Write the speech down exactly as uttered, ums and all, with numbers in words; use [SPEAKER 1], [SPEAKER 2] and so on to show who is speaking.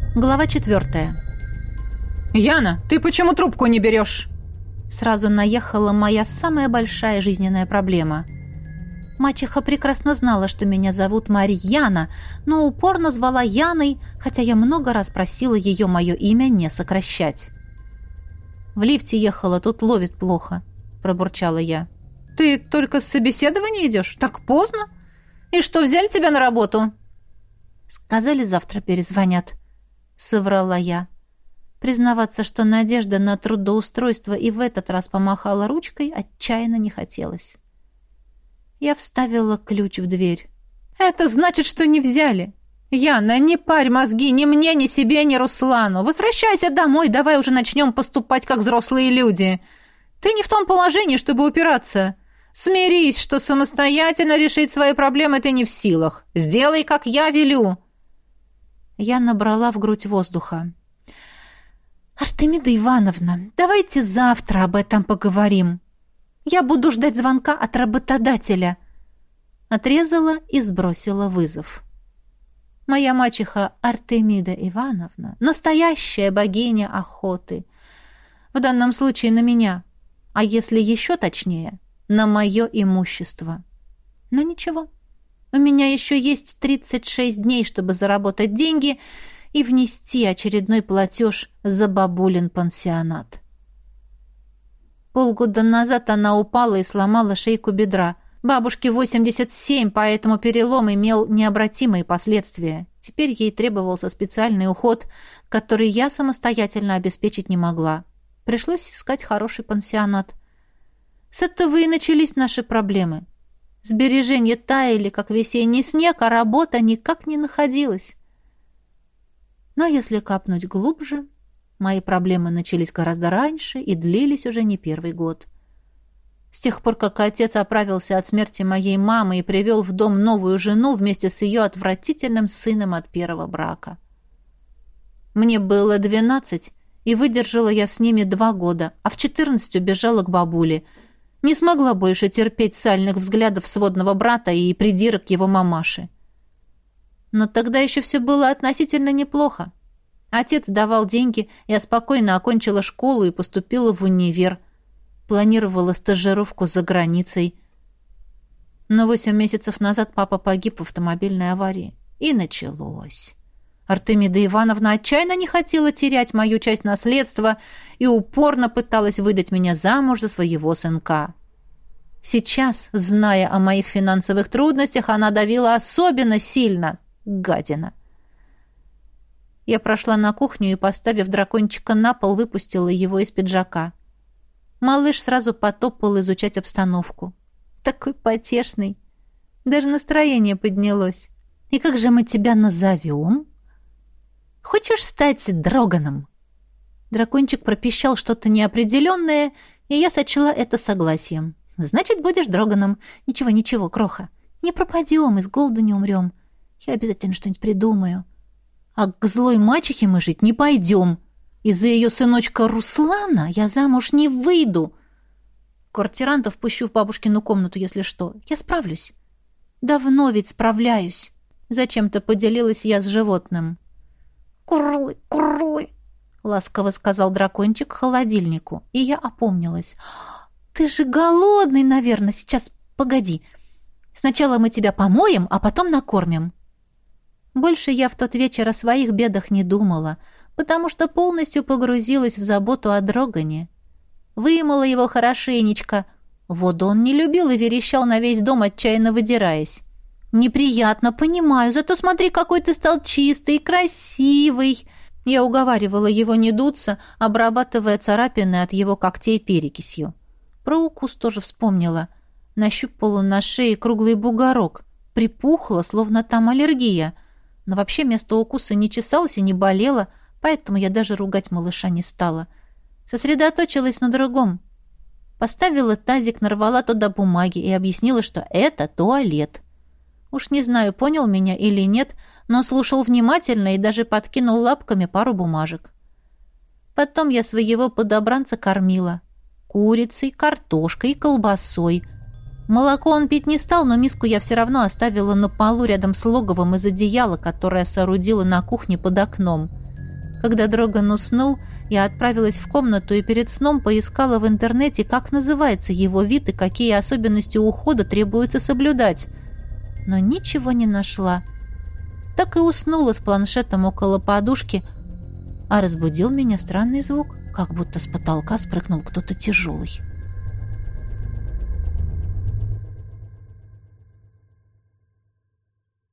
[SPEAKER 1] Глава четвертая.
[SPEAKER 2] «Яна, ты почему трубку не берешь?»
[SPEAKER 1] Сразу наехала моя самая большая жизненная проблема. Мачеха прекрасно знала, что меня зовут Марьяна, но упорно звала Яной, хотя я много раз просила ее мое имя не сокращать. «В лифте ехала, тут ловит плохо», — пробурчала я.
[SPEAKER 2] «Ты только с собеседования идешь? Так поздно? И что, взяли тебя на работу?»
[SPEAKER 1] «Сказали, завтра перезвонят», — соврала я. Признаваться, что надежда на трудоустройство и в этот раз помахала ручкой, отчаянно не хотелось. Я вставила ключ в дверь.
[SPEAKER 2] «Это значит, что не взяли. Яна, не парь мозги ни мне, ни себе, ни Руслану. Возвращайся домой, давай уже начнем поступать как взрослые люди. Ты не в том положении, чтобы упираться. Смирись, что самостоятельно решить свои проблемы ты не в силах. Сделай, как я велю».
[SPEAKER 1] Я набрала в грудь воздуха. «Артемида Ивановна, давайте завтра об этом поговорим. Я буду ждать звонка от работодателя». Отрезала и сбросила вызов. Моя мачеха Артемида Ивановна — настоящая богиня охоты. В данном случае на меня, а если еще точнее, на мое имущество. Но ничего, у меня еще есть тридцать шесть дней, чтобы заработать деньги и внести очередной платеж за бабулин пансионат. Полгода назад она упала и сломала шейку бедра. Бабушке восемьдесят семь, поэтому перелом имел необратимые последствия. Теперь ей требовался специальный уход, который я самостоятельно обеспечить не могла. Пришлось искать хороший пансионат. С этого и начались наши проблемы. Сбережения таяли, как весенний снег, а работа никак не находилась. Но если капнуть глубже, мои проблемы начались гораздо раньше и длились уже не первый год. С тех пор, как отец оправился от смерти моей мамы и привел в дом новую жену вместе с ее отвратительным сыном от первого брака. Мне было двенадцать, и выдержала я с ними два года, а в четырнадцать убежала к бабуле. Не смогла больше терпеть сальных взглядов сводного брата и придирок его мамаши. Но тогда еще все было относительно неплохо. Отец давал деньги, я спокойно окончила школу и поступила в универ. Планировала стажировку за границей. Но восемь месяцев назад папа погиб в автомобильной аварии. И началось. Артемида Ивановна отчаянно не хотела терять мою часть наследства и упорно пыталась выдать меня замуж за своего сынка. Сейчас, зная о моих финансовых трудностях, она давила особенно сильно. Гадина. Я прошла на кухню и, поставив дракончика на пол, выпустила его из пиджака. Малыш сразу потопал изучать обстановку. Такой потешный. Даже настроение поднялось. «И как же мы тебя назовем?» «Хочешь стать Дроганом?» Дракончик пропищал что-то неопределенное, и я сочла это согласием. «Значит, будешь Дроганом. Ничего, ничего, кроха. Не пропадем, и с голоду не умрем. Я обязательно что-нибудь придумаю. А к злой мачехе мы жить не пойдем. Из-за ее сыночка Руслана я замуж не выйду. Квартирантов пущу в бабушкину комнату, если что. Я справлюсь. Давно ведь справляюсь». Зачем-то поделилась я с животным. «Курлы, курлы», — ласково сказал дракончик к холодильнику, и я опомнилась. «Ты же голодный, наверное. Сейчас, погоди. Сначала мы тебя помоем, а потом накормим». Больше я в тот вечер о своих бедах не думала, потому что полностью погрузилась в заботу о Дрогане. Вымыла его хорошенечко. Воду он не любил и верещал на весь дом, отчаянно выдираясь. «Неприятно, понимаю, зато смотри, какой ты стал чистый и красивый!» Я уговаривала его не дуться, обрабатывая царапины от его когтей перекисью. Про укус тоже вспомнила. Нащупала на шее круглый бугорок. Припухла, словно там аллергия. Но вообще место укуса не чесалось и не болело, поэтому я даже ругать малыша не стала. Сосредоточилась на другом. Поставила тазик, нарвала туда бумаги и объяснила, что это туалет. Уж не знаю, понял меня или нет, но слушал внимательно и даже подкинул лапками пару бумажек. Потом я своего подобранца кормила. Курицей, картошкой, колбасой. Молоко он пить не стал, но миску я все равно оставила на полу рядом с логовом из одеяла, которое соорудила на кухне под окном. Когда Дроган уснул, я отправилась в комнату и перед сном поискала в интернете, как называется его вид и какие особенности ухода требуется соблюдать. Но ничего не нашла. Так и уснула с планшетом около подушки, а разбудил меня странный звук, как будто с потолка спрыгнул кто-то тяжелый.